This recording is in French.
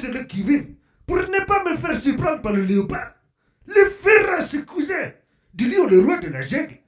sur le qui-vive pour ne pas me faire surprendre par le léopard. Le féroce cousin du lion, le roi de la jungle.